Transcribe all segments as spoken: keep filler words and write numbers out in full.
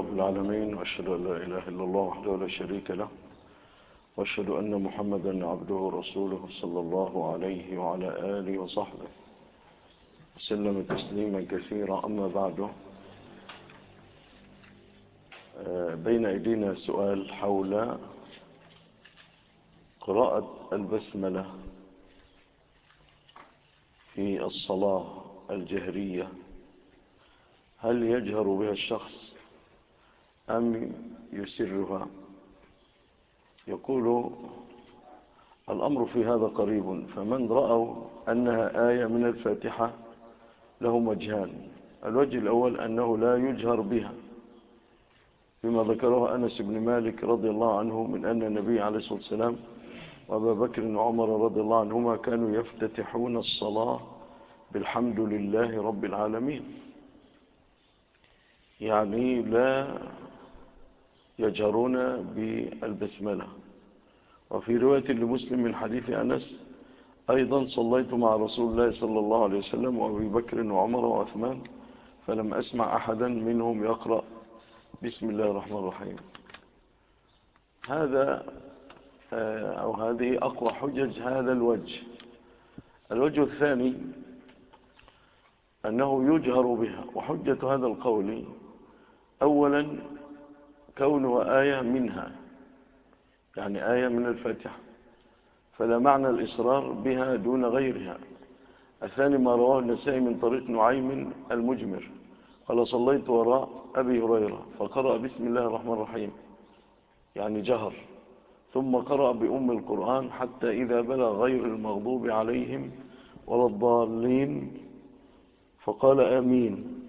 رب العالمين، وأشهد أن لا إله إلا الله وحده لا شريك له، وأشهد أن محمدا عبده ورسوله صلى الله عليه وعلى آله وصحبه وسلم تسليما كثيرا. أما بعد، بين أيدينا سؤال حول قراءة البسملة في الصلاة الجهرية. هل يجهر بها الشخص أم يسرها؟ يقول الأمر في هذا قريب، فمن رأوا أنها آية من الفاتحة لهم وجهان. الوجه الأول أنه لا يجهر بها، بما ذكره أنس بن مالك رضي الله عنه من أن النبي عليه الصلاة والسلام وأبا بكر وعمر رضي الله عنهما كانوا يفتتحون الصلاة بالحمد لله رب العالمين، يعني لا يجهرون بالبسملة. وفي رواية لمسلم من حديث أنس أيضا: صليت مع رسول الله صلى الله عليه وسلم وأبي بكر وعمر وعثمان فلم أسمع أحدا منهم يقرأ بسم الله الرحمن الرحيم. هذا أو هذه أقوى حجج هذا الوجه. الوجه الثاني أنه يجهر بها، وحجة هذا القول أولا كونها آية منها، يعني آية من الفاتحة، فلا معنى الإصرار بها دون غيرها. الثاني ما رواه النسائي من طريق نعيم المجمر قال: صليت وراء أبي هريرة فقرأ بسم الله الرحمن الرحيم، يعني جهر، ثم قرأ بأم القرآن حتى إذا بلغ غير المغضوب عليهم ولا الضالين فقال آمين،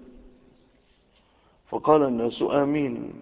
فقال الناس آمين،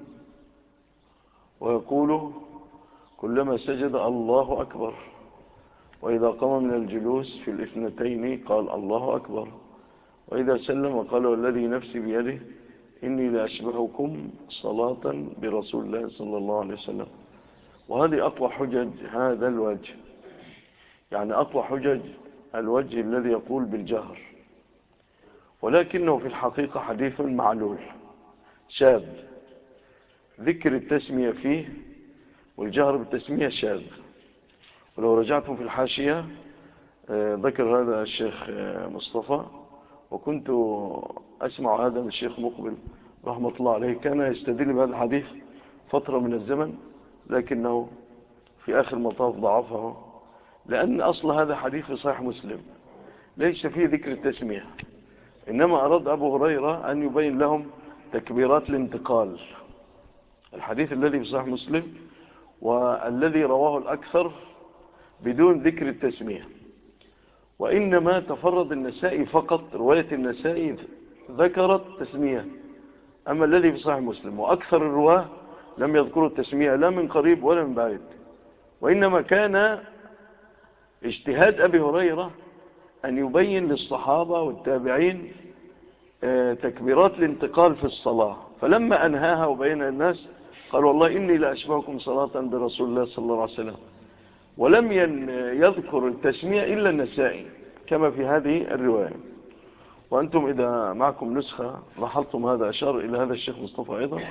ويقول كلما سجد الله أكبر، وإذا قام من الجلوس في الاثنتين قال الله أكبر، وإذا سلم قال: والذي نفسي بيده إني لأشبهكم صلاة برسول الله صلى الله عليه وسلم. وهذه أقوى حجج هذا الوجه، يعني أقوى حجج الوجه الذي يقول بالجهر، ولكنه في الحقيقة حديث معلول شاذ، ذكر التسمية فيه والجهر بالتسمية شاذ. ولو رجعتم في الحاشية ذكر هذا الشيخ مصطفى، وكنت أسمع هذا من الشيخ مقبل رحمة الله عليه، كان يستدل بهذا الحديث فترة من الزمن، لكنه في آخر مطاف ضعفه، لأن أصل هذا حديث في صحيح مسلم ليس فيه ذكر التسمية، إنما أراد أبو هريرة أن يبين لهم تكبيرات الانتقال. الحديث الذي في صحيح مسلم والذي رواه الأكثر بدون ذكر التسمية، وإنما تفرد النسائي فقط، رواية النسائي ذكرت تسمية، أما الذي في صحيح مسلم وأكثر الرواه لم يذكروا التسمية لا من قريب ولا من بعيد. وإنما كان اجتهاد أبي هريرة أن يبين للصحابة والتابعين تكبيرات الانتقال في الصلاة، فلما أنهاها وبين الناس قال: والله إني لأشبهكم صلاة برسول الله صلى الله عليه وسلم. ولم يذكر التسمية إلا النسائي كما في هذه الرواية. وأنتم إذا معكم نسخة لاحظتم هذا، أشار إلى هذا الشيخ مصطفى أيضا،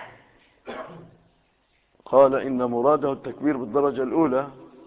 قال: إن مراده التكبير بالدرجة الأولى.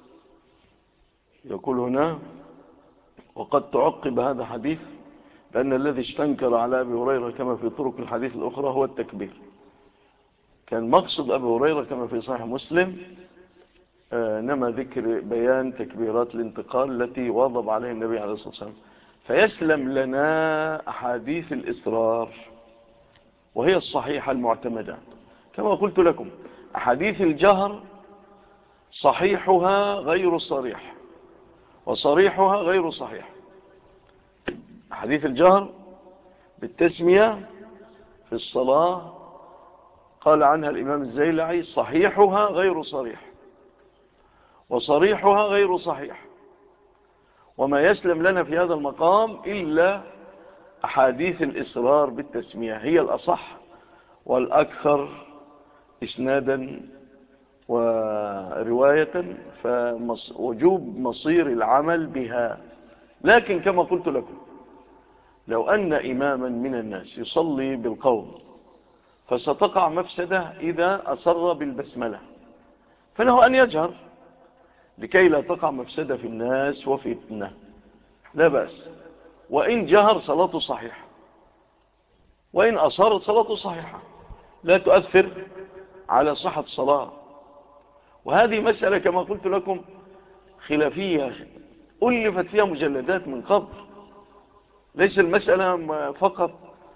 يقول هنا: وقد تعقب هذا حديث بأن الذي استنكر على أبي هريرة كما في طرق الحديث الأخرى هو التكبير. كان مقصد أبي هريرة كما في صحيح مسلم نما ذكر بيان تكبيرات الانتقال التي واظب عليه النبي عليه الصلاة والسلام، فيسلم لنا أحاديث الإصرار وهي الصحيحة المعتمدة. كما قلت لكم، أحاديث الجهر صحيحها غير صريح وصريحها غير صحيح. أحاديث الجهر بالتسمية في الصلاة قال عنها الإمام الزيلعي: صحيحها غير صريح وصريحها غير صحيح. وما يسلم لنا في هذا المقام إلا أحاديث الإصرار بالتسمية، هي الأصح والأكثر إسنادا ورواية، فوجوب مصير العمل بها. لكن كما قلت لكم، لو أن إماما من الناس يصلي بالقوم فستقع مفسدة إذا أصر بالبسملة، فله أن يجهر لكي لا تقع مفسدة في الناس وفتنة، لا بأس. وإن جهر صلاته صحيحة، وإن أصر صلاته صحيحة، لا تؤثر على صحة الصلاة. وهذه مسألة كما قلت لكم خلافية ألفت فيها مجلدات من قبل، ليس المسألة فقط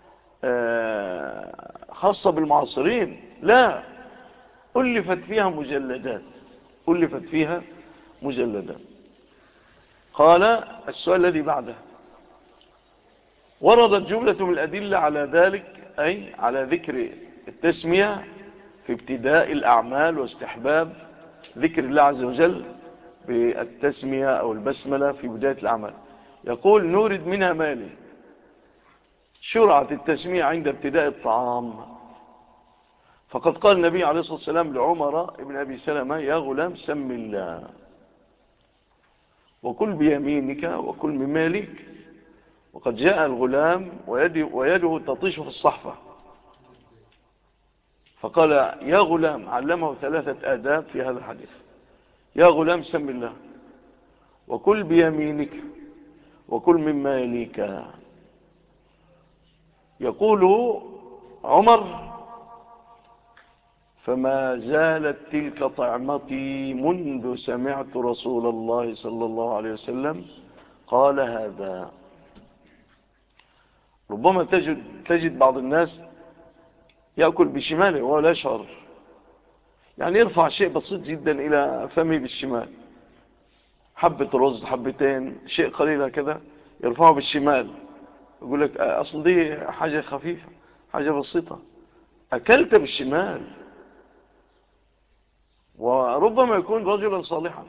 خاصة بالمعاصرين، لا، ألفت فيها مجلدات ألفت فيها مجلدات. قال السؤال الذي بعده: وردت جملة من الأدلة على ذلك، أي على ذكر التسمية في ابتداء الأعمال واستحباب ذكر الله عز وجل بالتسمية أو البسملة في بداية الأعمال. يقول: نورد منها مالي. شرعت التسمية عند ابتداء الطعام، فقد قال النبي عليه الصلاة والسلام لعمر ابن أبي سلمة: يا غلام سم الله وكل بيمينك وكل من مالك. وقد جاء الغلام ويده, ويده تطيش في الصحفة، فقال: يا غلام، علمه ثلاثة آداب في هذا الحديث: يا غلام سم الله وكل بيمينك وكل من مالك. يقول عمر: فما زالت تلك طعمتي منذ سمعت رسول الله صلى الله عليه وسلم قال هذا. ربما تجد, تجد بعض الناس يأكل بشماله وهو لا يشعر، يعني يرفع شيء بسيط جدا إلى فمه بالشمال، حبة رز، حبتين، شيء قليل كذا يرفعه بالشمال، يقول لك أصل دي حاجة خفيفة، حاجة بسيطة، أكلت بالشمال. وربما يكون رجلا صالحا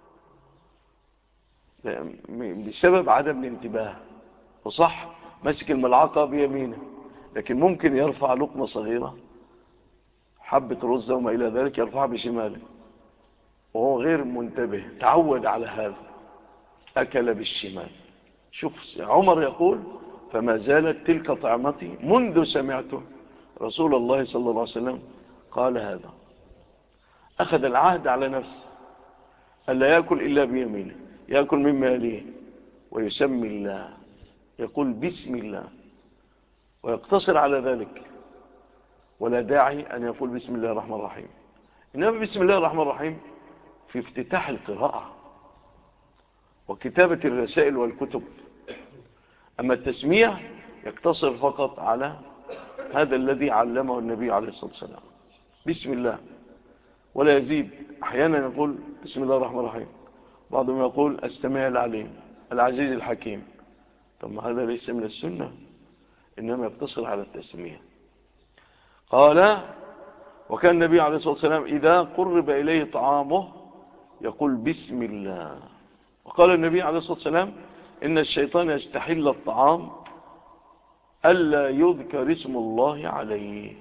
بسبب عدم الانتباه، وصح مسك الملعقة بيمينه، لكن ممكن يرفع لقمة صغيرة، حبة رز وما إلى ذلك، يرفعها بشماله وهو غير منتبه، تعود على هذا، أكل بالشمال. شوف عمر يقول: فما زالت تلك طعمتي منذ سمعته رسول الله صلى الله عليه وسلم قال هذا. أخذ العهد على نفسه ألا يأكل إلا بيمينه، يأكل مما يليه ويسمي الله، يقول بسم الله ويقتصر على ذلك، ولا داعي أن يقول بسم الله الرحمن الرحيم. إنما بسم الله الرحمن الرحيم في افتتاح القراءة وكتابة الرسائل والكتب، أما التسمية يقتصر فقط على هذا الذي علمه النبي عليه الصلاة والسلام، بسم الله، ولا يزيد. أحيانا يقول بسم الله الرحمن الرحيم، بعضهم يقول السميع العليم العزيز الحكيم. ثم هذا ليس من السنة، إنما يقتصر على التسمية. قال: وكان النبي عليه الصلاة والسلام إذا قرب إليه طعامه يقول بسم الله. وقال النبي عليه الصلاة والسلام: إن الشيطان يستحل الطعام ألا يذكر اسم الله عليه.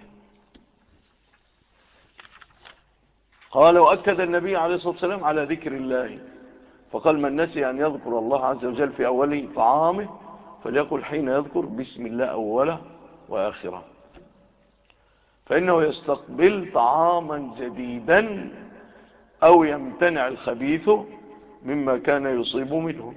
قال: وأكد النبي عليه الصلاة والسلام على ذكر الله، فقال: من نسي أن يذكر الله عز وجل في أول طعامه فليقل حين يذكر بسم الله أوله وآخره، فإنه يستقبل طعاما جديدا أو يمتنع الخبيث مما كان يصيب منه.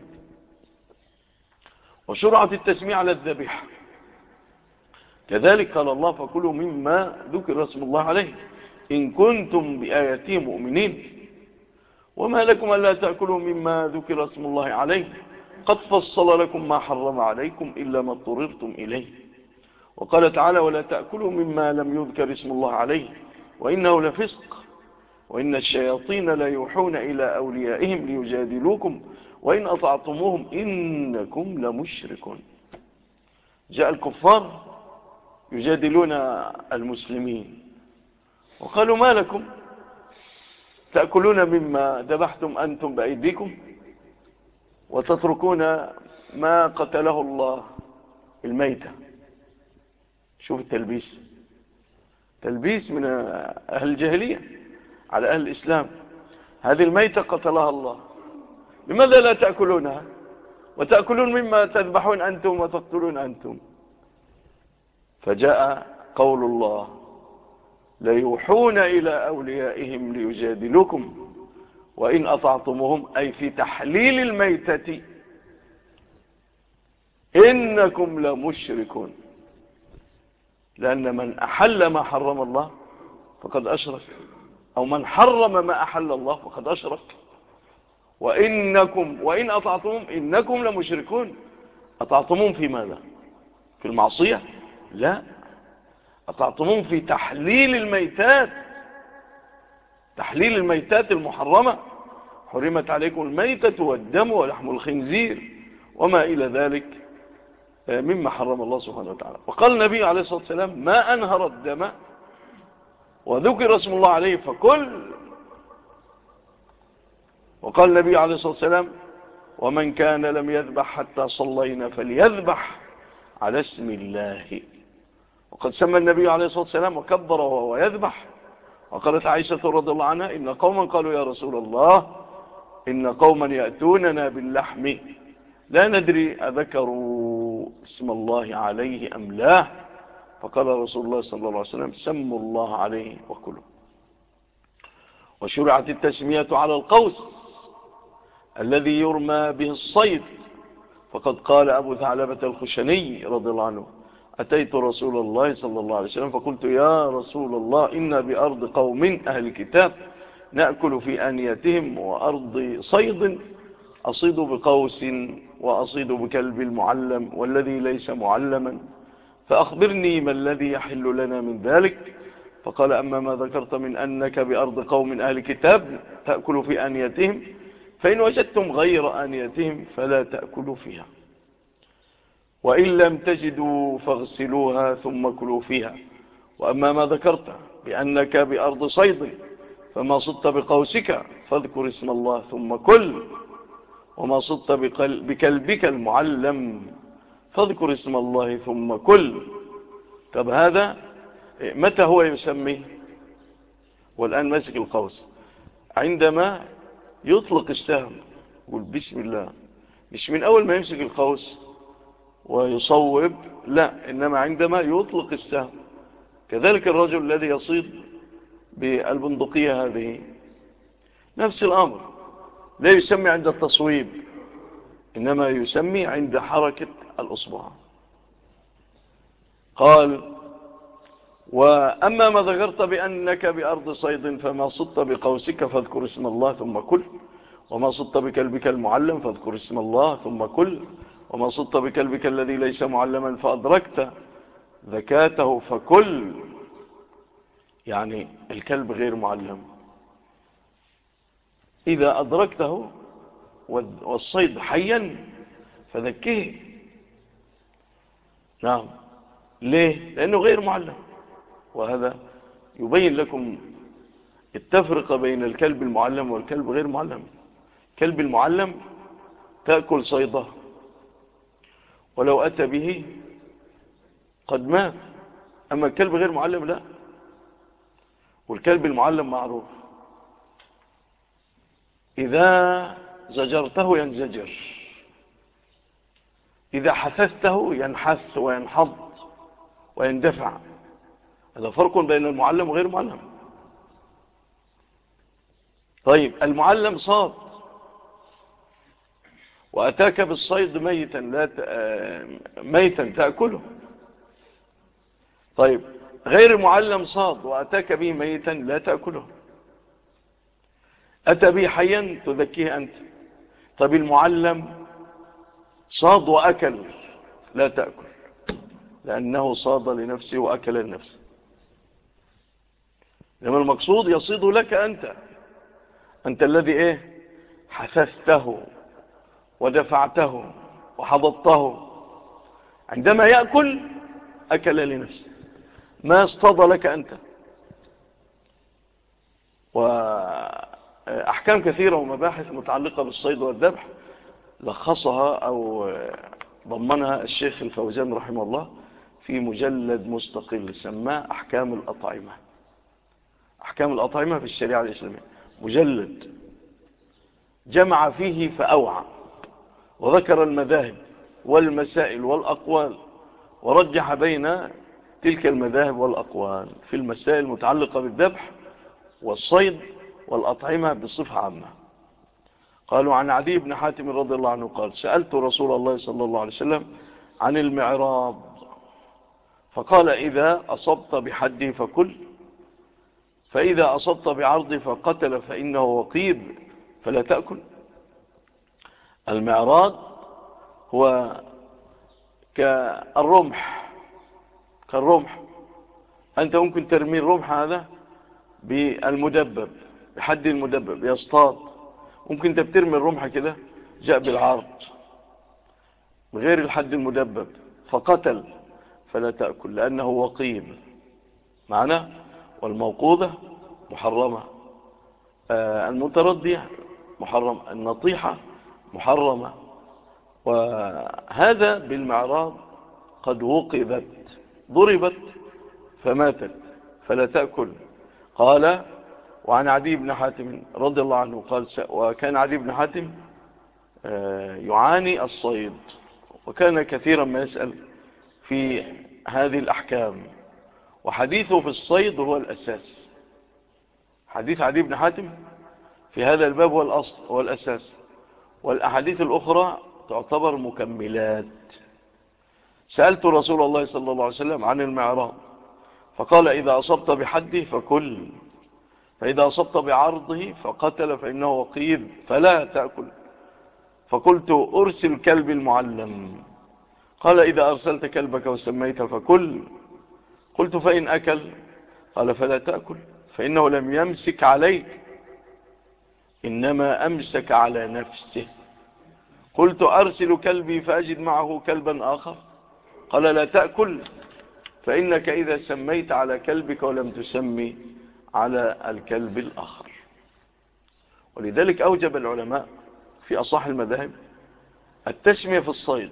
وشرعت التسمية على الذبيحة كذلك، قال الله: فكلوا مما ذكر اسم الله عليه إن كنتم بآياته مؤمنين، وما لكم ألا تأكلوا مما ذكر اسم الله عليه قد فصل لكم ما حرم عليكم إلا ما اضطررتم إليه. وقال تعالى: ولا تأكلوا مما لم يذكر اسم الله عليه وإنه لفسق وإن الشياطين لا يوحون إلى أوليائهم ليجادلوكم وإن أطعتموهم إنكم لمشركون. جاء الكفار يجادلون المسلمين وقالوا: ما لكم تأكلون مما ذبحتم أنتم بأيديكم وتتركون ما قتله الله الميتة. شوف التلبيس، تلبيس من أهل الجاهلية على أهل الإسلام. هذه الميتة قتلها الله، لماذا لا تأكلونها وتأكلون مما تذبحون أنتم وتقتلون أنتم؟ فجاء قول الله: ليوحون إلى أوليائهم ليجادلوكم وإن أطعتموهم، أي في تحليل الميتة، إنكم لمشركون. لأن من أحل ما حرم الله فقد أشرك، أو من حرم ما أحل الله فقد أشرك. وإنكم وإن أطعتموهم إنكم لمشركون. أطعتموهم في ماذا؟ في المعصية؟ لا، أطعتموهم في تحليل الميتات، تحليل الميتات المحرمة. حرمت عليكم الميتة والدم ولحم الخنزير وما إلى ذلك مما حرم الله سبحانه وتعالى. وقال النبي عليه الصلاة والسلام: ما أنهر الدم وذكر اسم الله عليه فكل. وقال النبي عليه الصلاة والسلام: ومن كان لم يذبح حتى صلينا فليذبح على اسم الله. وقد سمى النبي عليه الصلاة والسلام وكبر وهو يذبح. وقالت عائشة رضي الله عنها: إن قوما قالوا يا رسول الله إن قوما يأتوننا باللحم لا ندري أذكروا اسم الله عليه أم لا، فقال رسول الله صلى الله عليه وسلم: سموا الله عليه وكلوا. وشرعت التسمية على القوس الذي يرمى به الصيد، فقد قال أبو ثعلبة الخشني رضي الله عنه: أتيت رسول الله صلى الله عليه وسلم فقلت: يا رسول الله إنا بأرض قوم أهل الكتاب نأكل في آنيتهم وأرض صيد، أصيد بقوس وأصيد بكلب المعلم والذي ليس معلما، فأخبرني ما الذي يحل لنا من ذلك. فقال: أما ما ذكرت من أنك بأرض قوم أهل كتاب تأكل في آنيتهم، فإن وجدتم غير آنيتهم فلا تأكلوا فيها، وإن لم تجدوا فاغسلوها ثم كلوا فيها. وأما ما ذكرت بأنك بأرض صيد فما صدت بقوسك فاذكر اسم الله ثم كل، وما صدت بكلبك المعلم فاذكر اسم الله ثم كل. طب هذا متى هو يسمي؟ والآن ماسك القوس، عندما يطلق السهم يقول بسم الله، مش من أول ما يمسك القوس ويصوب، لا، إنما عندما يطلق السهم. كذلك الرجل الذي يصيد بالبندقية هذه نفس الأمر، لا يسمي عند التصويب، إنما يسمي عند حركة الأصبع. قال: وأما ما ذكرت بأنك بأرض صيد فما صدت بقوسك فاذكر اسم الله ثم كل، وما صدت بكلبك المعلم فاذكر اسم الله ثم كل، وما صدت بكلبك الذي ليس معلما فأدركت ذكاته فكل. يعني الكلب غير معلم إذا أدركته والصيد حيا فذكيه. نعم، ليه؟ لأنه غير معلم. وهذا يبين لكم التفرقة بين الكلب المعلم والكلب غير معلم. الكلب المعلم تأكل صيده ولو أتى به قد مات، أما الكلب غير معلم لا. والكلب المعلم معروف، إذا زجرته ينزجر، إذا حثثته ينحث وينحض ويندفع. هذا فرق بين المعلم وغير المعلم. طيب، المعلم صاد وأتاك بالصيد ميتا لا ت... ميتا تأكله. طيب، غير المعلم صاد وأتاك به ميتا لا تأكله، أتى به حيا تذكيه أنت. طيب، المعلم صاد وأكل لا تأكل، لأنه صاد لنفسه وأكل لنفسه. لما المقصود يصيد لك أنت، أنت الذي إيه حثثته ودفعته وحضضته. عندما يأكل أكل لنفسه، ما اصطاد لك أنت. وأحكام كثيرة ومباحث متعلقة بالصيد والذبح لخصها أو ضمنها الشيخ الفوزان رحمه الله في مجلد مستقل سماه أحكام الأطعمة. أحكام الأطعمة في الشريعة الإسلامية، مجلد جمع فيه فأوعى، وذكر المذاهب والمسائل والأقوال، ورجح بين تلك المذاهب والأقوال في المسائل المتعلقة بالذبح والصيد والأطعمة بصفة عامة. قالوا عن عدي بن حاتم رضي الله عنه قال سألت رسول الله صلى الله عليه وسلم عن المعراض فقال إذا أصبت بحده فكل، فإذا أصبت بعرض فقتل فإنه وقيد فلا تأكل. المعراض هو كالرمح، كالرمح أنت ممكن ترمي الرمح هذا بالمدبب، بحد المدبب يصطاد، ممكن انت بترمي الرمح كده جاء بالعرض بغير الحد المدبب فقتل فلا تأكل لأنه وقيم معنا. والموقوذة محرمة، آه المتردية محرم، النطيحة محرمة. وهذا بالمعراض قد وقذت ضربت فماتت فلا تأكل. قال وعن عدي بن حاتم رضي الله عنه قال وكان عدي بن حاتم يعاني الصيد وكان كثيرا ما يسأل في هذه الأحكام، وحديثه في الصيد هو الأساس. حديث عدي بن حاتم في هذا الباب هو الأصل هو الأساس، والأحاديث الأخرى تعتبر مكملات. سألت رسول الله صلى الله عليه وسلم عن المعراض فقال إذا أصبت بحده فكل، فإذا أصبت بعرضه فقتل فإنه وقيد فلا تأكل. فقلت أرسل كلب المعلم، قال إذا أرسلت كلبك وسميت فكل. قلت فإن أكل، قال فلا تأكل فإنه لم يمسك عليك إنما أمسك على نفسه. قلت أرسل كلبي فأجد معه كلبا آخر، قال لا تأكل فإنك إذا سميت على كلبك ولم تسمي على الكلب الآخر. ولذلك أوجب العلماء في أصح المذاهب التسمية في الصيد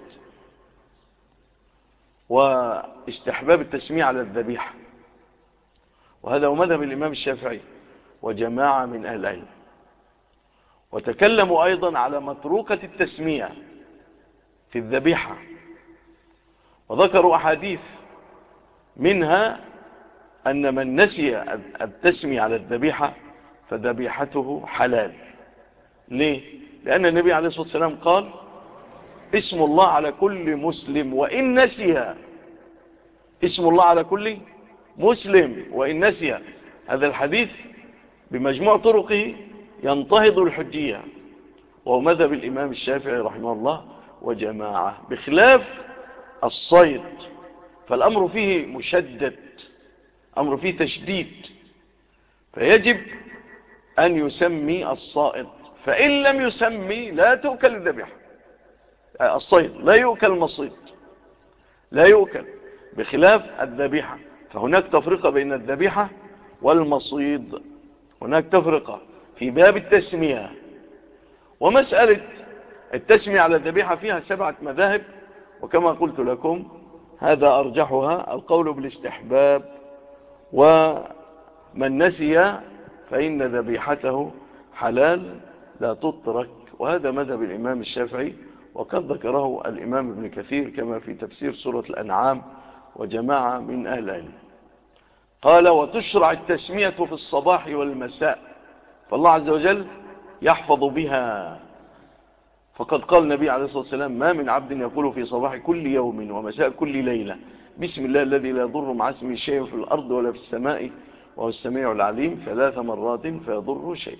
واستحباب التسمية على الذبيحة، وهذا هو مذهب الإمام الشافعي وجماعة من أهل العلم. وتكلموا أيضا على متروكة التسمية في الذبيحة وذكروا أحاديث منها أن من نسي التسمية على الذبيحة فذبيحته حلال. ليه؟ لأن النبي عليه الصلاة والسلام قال اسم الله على كل مسلم وإن نسي، اسم الله على كل مسلم وإن نسي. هذا الحديث بمجموع طرقه ينتهض الحجية، وهو مذهب الإمام الشافعي رحمه الله وجماعة، بخلاف الصيد فالأمر فيه مشدد، أمر فيه تشديد، فيجب أن يسمي الصائد، فإن لم يسمي لا تؤكل الذبيحة. الصيد لا يؤكل المصيد، لا يؤكل، بخلاف الذبيحة. فهناك تفرقة بين الذبيحة والمصيد، هناك تفرقة في باب التسمية. ومسألة التسمية على الذبيحة فيها سبعة مذاهب، وكما قلت لكم هذا أرجحها القول بالاستحباب، ومن نسي فإن ذبيحته حلال لا تترك، وهذا مذهب الإمام الشافعي، وقد ذكره الإمام ابن كثير كما في تفسير سورة الأنعام وجماعة من أهل العلم. قال وتشرع التسمية في الصباح والمساء، فالله عز وجل يحفظ بها، فقد قال النبي عليه الصلاة والسلام ما من عبد يقول في صباح كل يوم ومساء كل ليلة بسم الله الذي لا يضر مع اسمه شيء في الأرض ولا في السماء وهو السميع العليم ثلاث مرات فيضره شيء.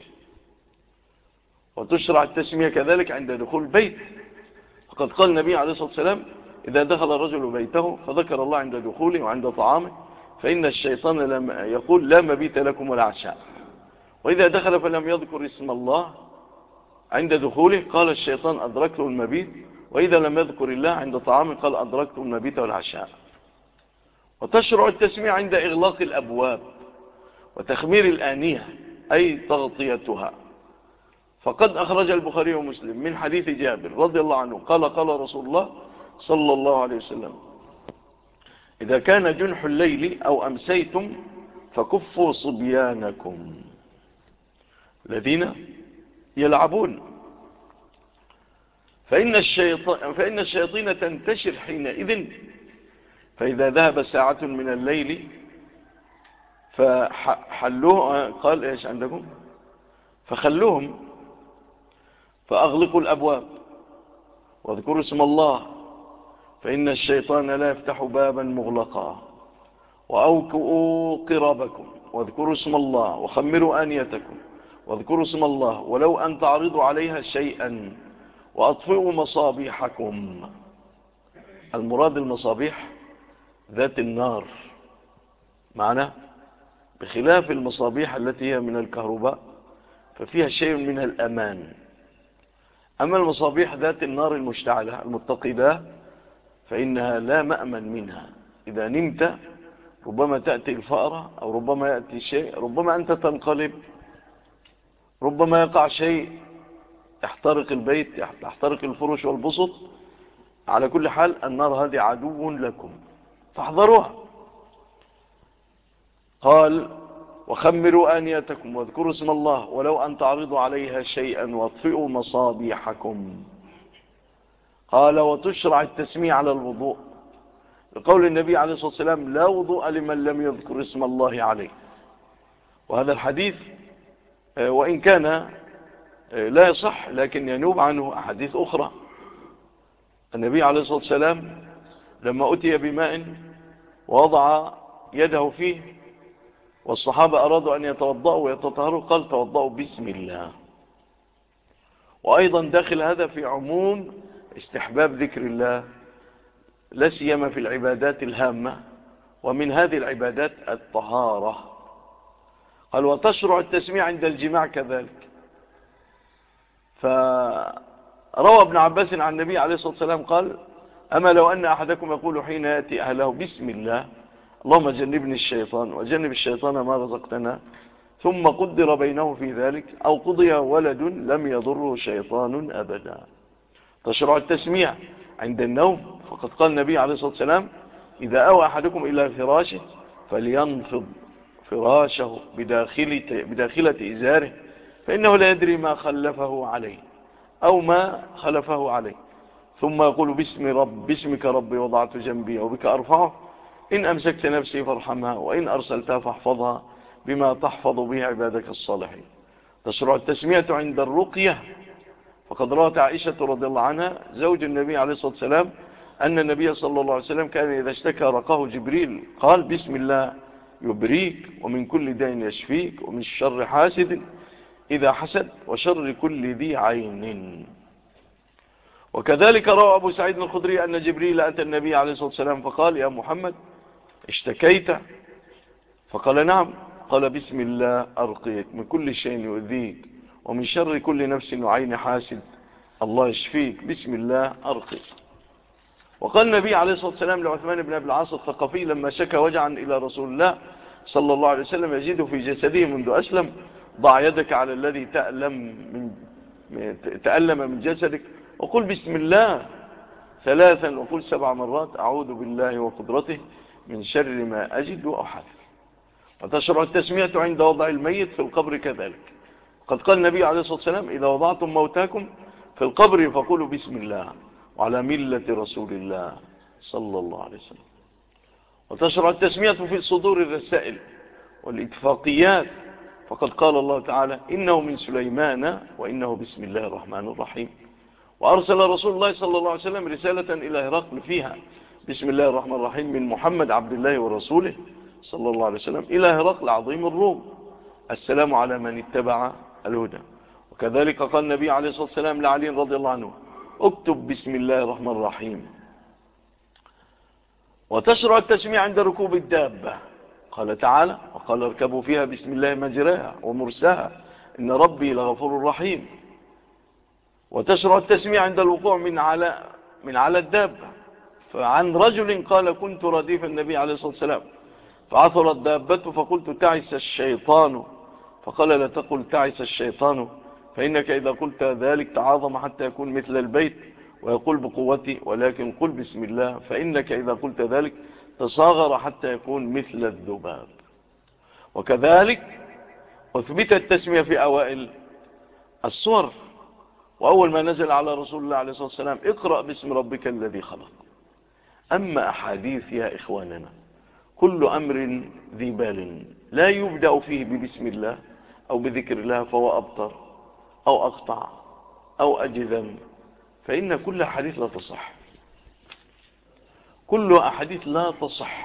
وتشرع التسمية كذلك عند دخول البيت، فقد قال النبي عليه الصلاة والسلام إذا دخل الرجل بيته فذكر الله عند دخوله وعند طعامه فإن الشيطان لم يقول لا مبيت لكم ولا عشاء، وإذا دخل فلم يذكر اسم الله عند دخوله قال الشيطان أدركته المبيت، وإذا لم يذكر الله عند طعامه قال أدركته المبيت والعشاء. وتشرع التسمية عند إغلاق الأبواب وتخمير الآنية أي تغطيتها، فقد أخرج البخاري ومسلم من حديث جابر رضي الله عنه قال قال رسول الله صلى الله عليه وسلم إذا كان جنح الليل أو أمسيتم فكفوا صبيانكم الذين يلعبون، فإن الشيطان فإن الشياطين تنتشر حينئذ فإذا ذهب ساعة من الليل فحلوه، قال إيش عندكم؟ فخلوهم، فأغلقوا الأبواب واذكروا اسم الله، فإن الشيطان لا يفتح بابا مغلقا، وأوكئوا قربكم واذكروا اسم الله، وخمروا آنيتكم واذكروا اسم الله، ولو أن تعرضوا عليها شيئا، وأطفئوا مصابيحكم. المراد المصابيح ذات النار معنا، بخلاف المصابيح التي هي من الكهرباء ففيها شيء من الأمان. أما المصابيح ذات النار المشتعلة المتقدة فإنها لا مأمن منها، إذا نمت ربما تأتي الفأرة، أو ربما يأتي شيء، ربما أنت تنقلب، ربما يقع شيء يحترق البيت، يحترق الفرش والبسط. على كل حال النار هذه عدو لكم فاحذروها. قال وخمروا آنيتكم واذكروا اسم الله، ولو أن تعرضوا عليها شيئا، واطفئوا مصابيحكم. قال وتشرع التسميع على الوضوء، لقول النبي عليه الصلاة والسلام لا وضوء لمن لم يذكر اسم الله عليه. وهذا الحديث وإن كان لا يصح لكن ينوب عنه أحاديث أخرى. النبي عليه الصلاة والسلام لما أتي بماء ووضع يده فيه والصحابة أرادوا أن يتوضأوا ويتطهروا قال توضأوا بسم الله. وأيضا داخل هذا في عموم استحباب ذكر الله، لا سيما في العبادات الهامة، ومن هذه العبادات الطهارة. قال وتشرع التسميع عند الجماع كذلك. فروى ابن عباس عن النبي عليه الصلاة والسلام قال أما لو أن أحدكم يقول حين يأتي أهله بسم الله اللهم جنبني الشيطان وجنب الشيطان ما رزقتنا، ثم قدر بينه في ذلك أو قضي ولد لم يضره شيطان أبدا. تشرع التسميع عند النوم، فقد قال النبي عليه الصلاة والسلام إذا أوى أحدكم إلى فراشه فلينفض فراشه بداخلة, بداخلة إزاره، فإنه لا يدري ما خلفه عليه أو ما خلفه عليه، ثم يقول باسم رب باسمك ربي وضعت جنبي وبك أرفعه، إن أمسكت نفسي فارحمها، وإن أرسلتها فاحفظها بما تحفظ به عبادك الصالحين. تشرع التسمية عند الرقية، فقد روت عائشة رضي الله عنها زوج النبي عليه الصلاة والسلام أن النبي صلى الله عليه وسلم كان إذا اشتكى رقاه جبريل قال بسم الله يبريك، ومن كل داء يشفيك، ومن شر حاسد إذا حسد، وشر كل ذي عين. وكذلك روى أبو سعيد الخدري أن جبريل أتى النبي عليه الصلاة والسلام فقال يا محمد اشتكيت؟ فقال نعم. قال بسم الله أرقيك من كل شيء يؤذيك، ومن شر كل نفس وعين حاسد الله يشفيك، بسم الله أرقيك. وقال النبي عليه الصلاة والسلام لعثمان بن أبي العاص الثقفي لما شكى وجعا إلى رسول الله صلى الله عليه وسلم يجد في جسده منذ أسلم ضع يدك على الذي تألم من تألم من جسدك وقل بسم الله ثلاثا، وقل سبع مرات أعوذ بالله وقدرته من شر ما أجد وأحاذر. وتشرع التسمية عند وضع الميت في القبر كذلك. قد قال النبي عليه الصلاة والسلام إذا وضعتم موتاكم في القبر فقولوا بسم الله وعلى ملة رسول الله صلى الله عليه وسلم. وتشرع التسمية في صدور الرسائل والاتفاقيات، فقد قال الله تعالى إنه من سليمان وإنه بسم الله الرحمن الرحيم. وأرسل رسول الله صلى الله عليه وسلم رسالة إلى هرقل فيها بسم الله الرحمن الرحيم من محمد عبد الله ورسوله صلى الله عليه وسلم إلى هرقل عظيم الروم السلام على من اتبع الهدى. وكذلك قال النبي عليه الصلاة والسلام لعلي رضي الله عنه اكتب بسم الله الرحمن الرحيم. وتشرع التسميع عند ركوب الدابة، قال تعالى وقال اركبوا فيها بسم الله مجراها ومرساها إن ربي لغفور رحيم. وتشرع التسميع عند الوقوع من على من على الدابة، فعن رجل قال كنت رديف النبي عليه الصلاة والسلام فعثرت دابته فقلت تعس الشيطان، فقال لا تقل تعس الشيطان فإنك إذا قلت ذلك تعاظم حتى يكون مثل البيت ويقول بقوتي، ولكن قل بسم الله فإنك إذا قلت ذلك تصاغر حتى يكون مثل الذباب. وكذلك أثبت التسمية في أوائل السور، وأول ما نزل على رسول الله عليه الصلاة والسلام اقرأ باسم ربك الذي خلق. أما أحاديث يا إخواننا كل أمر ذي بال لا يبدأ فيه ببسم الله أو بذكر الله فهو أبطر أو أقطع أو أجذم، فإن كل أحاديث لا تصح، كل أحاديث لا تصح.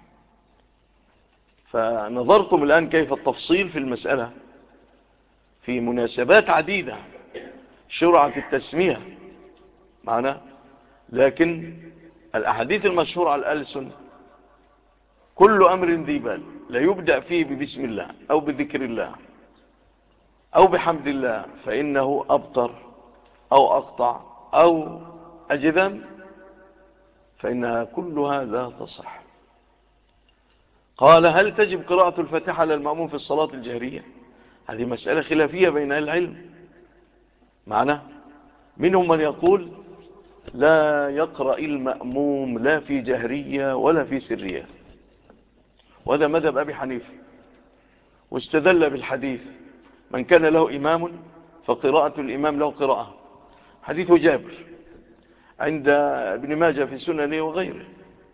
فنظرتم الآن كيف التفصيل في المسألة في مناسبات عديدة شرعت التسمية معنا، لكن الأحاديث المشهورة على الألسن كل أمر ذي بال لا يبدأ فيه ببسم الله أو بذكر الله أو بحمد الله فإنه أبطر أو أقطع أو أجذم، فإنها كلها لا تصح. قال هل تجب قراءة الفاتحة على المأموم في الصلاة الجهرية؟ هذه مسألة خلافية بين أهل العلم معنا. منهم من يقول لا يقرأ المأموم لا في جهرية ولا في سرية، وهذا مذهب أبي حنيفة، واستدل بالحديث من كان له إمام فقراءة الإمام له قراءة، حديث جابر عند ابن ماجه في سننه وغيره.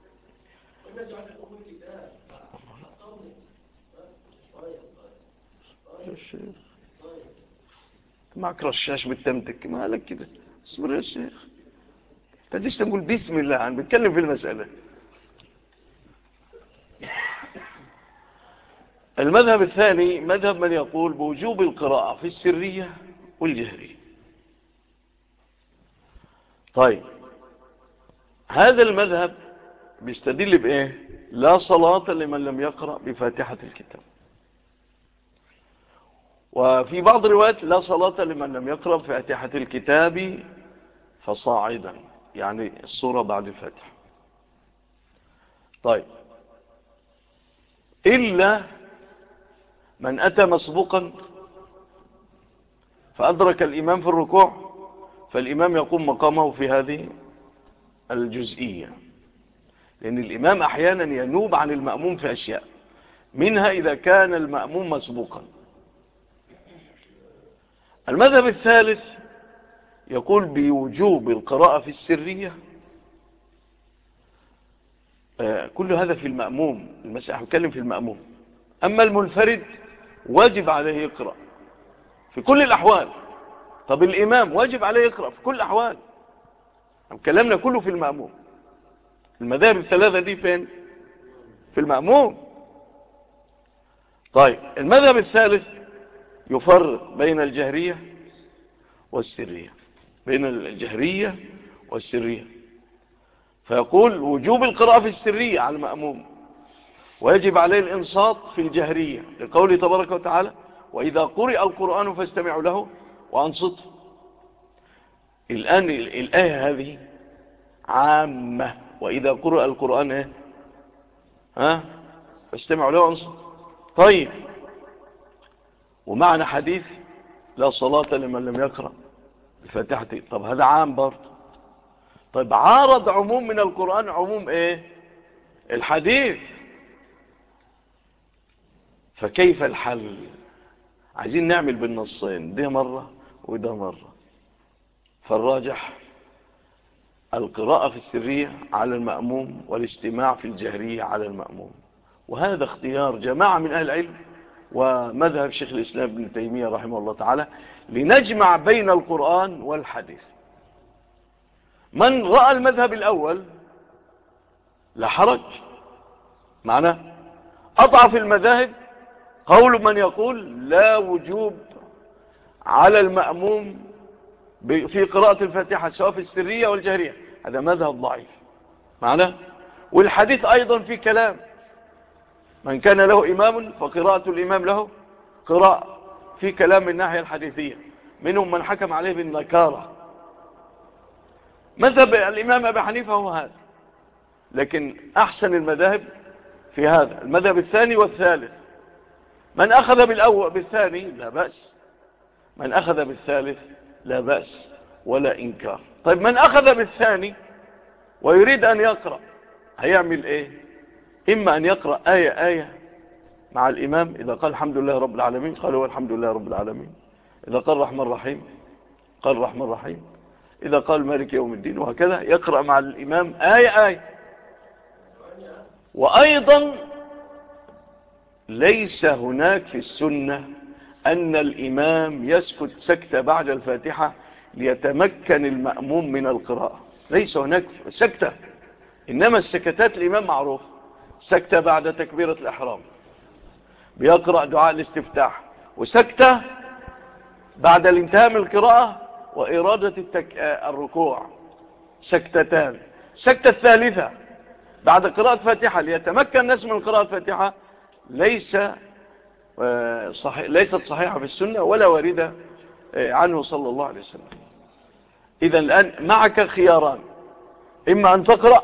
معك رشاش بالتمتك ما لك كده، اصبر يا شيخ، انت لسه تقول بسم الله، عن بتكلم في المسألة. المذهب الثاني مذهب من يقول بوجوب القراءة في السرية والجهرية. طيب هذا المذهب بيستدل بإيه؟ لا صلاة لمن لم يقرأ بفاتحة الكتاب، وفي بعض الروايات لا صلاة لمن لم يقرأ بفاتحة الكتاب فصاعدا، يعني السورة بعد الفاتحة. طيب إلا من أتى مسبوقا فأدرك الإمام في الركوع فالإمام يقوم مقامه في هذه الجزئية، لأن الإمام أحيانا ينوب عن المأموم في أشياء، منها إذا كان المأموم مسبوقا. المذهب الثالث يقول بوجوب القراءة في السرية، كل هذا في المأموم، المسيح يتكلم في المأموم. أما المنفرد واجب عليه يقرأ في كل الأحوال. طب الإمام واجب عليه يقرأ في كل الأحوال، كلامنا كله في المأموم. المذاهب الثلاثة دي فين؟ في المأموم. طيب المذهب الثالث يفرق بين الجهرية والسرية، بين الجهرية والسرية، فيقول وجوب القراءة في السرية على المأموم، ويجب عليه الإنصات في الجهرية لقوله تبارك وتعالى وإذا قرئ القرآن فاستمعوا له وأنصتوا. الآن الآية هذه عامة، وإذا قرئ القرآن إيه؟ ها فاستمعوا له وأنصتوا. طيب ومعنى حديث لا صلاة لمن لم يقرأ بفاتحة، طب هذا عام برضه. طيب عارض عموم من القرآن عموم ايه؟ الحديث، فكيف الحل؟ عايزين نعمل بالنصين، ده مرة وده مرة. فالراجح القراءة في السرية على المأموم والاستماع في الجهرية على المأموم، وهذا اختيار جماعة من أهل العلم ومذهب شيخ الإسلام ابن تيمية رحمه الله تعالى، لنجمع بين القرآن والحديث. من رأى المذهب الأول لا حرج معنا. أضعف المذاهب قول من يقول لا وجوب على المأموم في قراءة الفاتحة سواء في السرية والجهرية، هذا مذهب ضعيف معنا. والحديث أيضا في كلام، من كان له إمام فقراءة الإمام له قراءة، في كلام من الناحية الحديثية، منهم من حكم عليه بالنكارة. مذهب الإمام أبي حنيفة هو هذا، لكن أحسن المذاهب في هذا المذهب الثاني والثالث. من أخذ بالأول بالثاني لا بأس، من أخذ بالثالث لا بأس ولا إنكار. طيب من أخذ بالثاني ويريد أن يقرأ هيعمل إيه؟ إما أن يقرأ آية آية مع الإمام، إذا قال الحمد لله رب العالمين قال هو الحمد لله رب العالمين، إذا قال رحمن الرحيم قال رحمن الرحيم، إذا قال مالك يوم الدين، وهكذا يقرأ مع الإمام آية آية. وأيضا ليس هناك في السنة أن الإمام يسكت سكتة بعد الفاتحة ليتمكن المأموم من القراءة، ليس هناك سكتة، إنما السكتات الإمام معروف، سكتة بعد تكبيرة الإحرام بيقرأ دعاء الاستفتاح، وسكتة بعد الانتهاء من القراءة وإرادة التك... الركوع، سكتتان. سكتة الثالثة بعد قراءة فاتحة ليتمكن الناس من قراءة فاتحة ليس صحيح، ليست صحيحة في السنة ولا واردة عنه صلى الله عليه وسلم. إذن الآن معك خياران، إما أن تقرأ،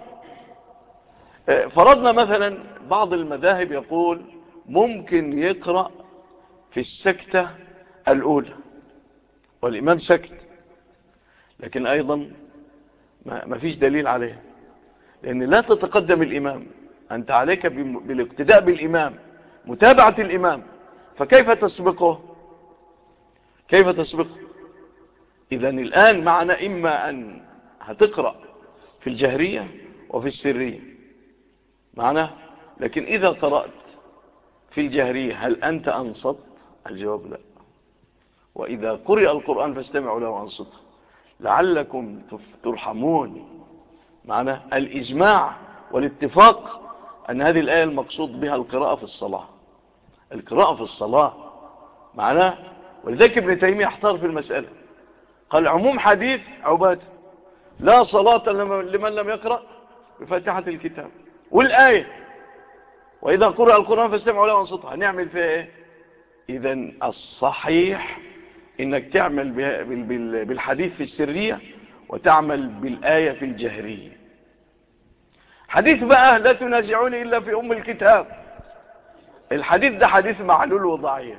فرضنا مثلا بعض المذاهب يقول ممكن يقرأ في السكتة الأولى والإمام سكت، لكن أيضا ما فيش دليل عليه، لأن لا تتقدم الإمام، أنت عليك بالاقتداء بالإمام، متابعة الإمام، فكيف تسبقه؟ كيف تسبقه؟ إذن الآن معنا إما أن هتقرأ في الجهرية وفي السرية معنا، لكن إذا قرأت في الجهرية هل أنت أنصت؟ الجواب لا. وإذا قرئ القرآن فاستمعوا له وأنصتوا لعلكم ترحمون. معنا الإجماع والاتفاق أن هذه الآية المقصود بها القراءة في الصلاة، القراءة في الصلاة معنا. ولذلك ابن تيمية احتار في المسألة، قال عموم حديث عبادة لا صلاة لمن لم يقرأ بفاتحة الكتاب، والآية وإذا قرأ القرآن فاستمعوا له وانصتوا، هنعمل فيها إيه؟ إذن الصحيح إنك تعمل بالحديث في السرية وتعمل بالآية في الجهرية. حديث بقى لا تنازعوني إلا في أم الكتاب، الحديث ده حديث معلول وضعيف،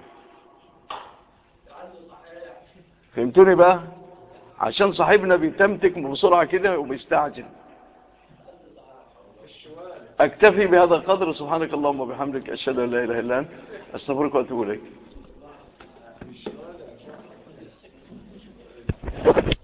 فهمتوني بقى؟ عشان صاحبنا بيتمتك بسرعة كده وبيستعجل. أكتفي بهذا القدر، سبحانك اللهم وبحمدك، أشهد أن لا إله إلا أنت، أستغفرك وأتوب إليك.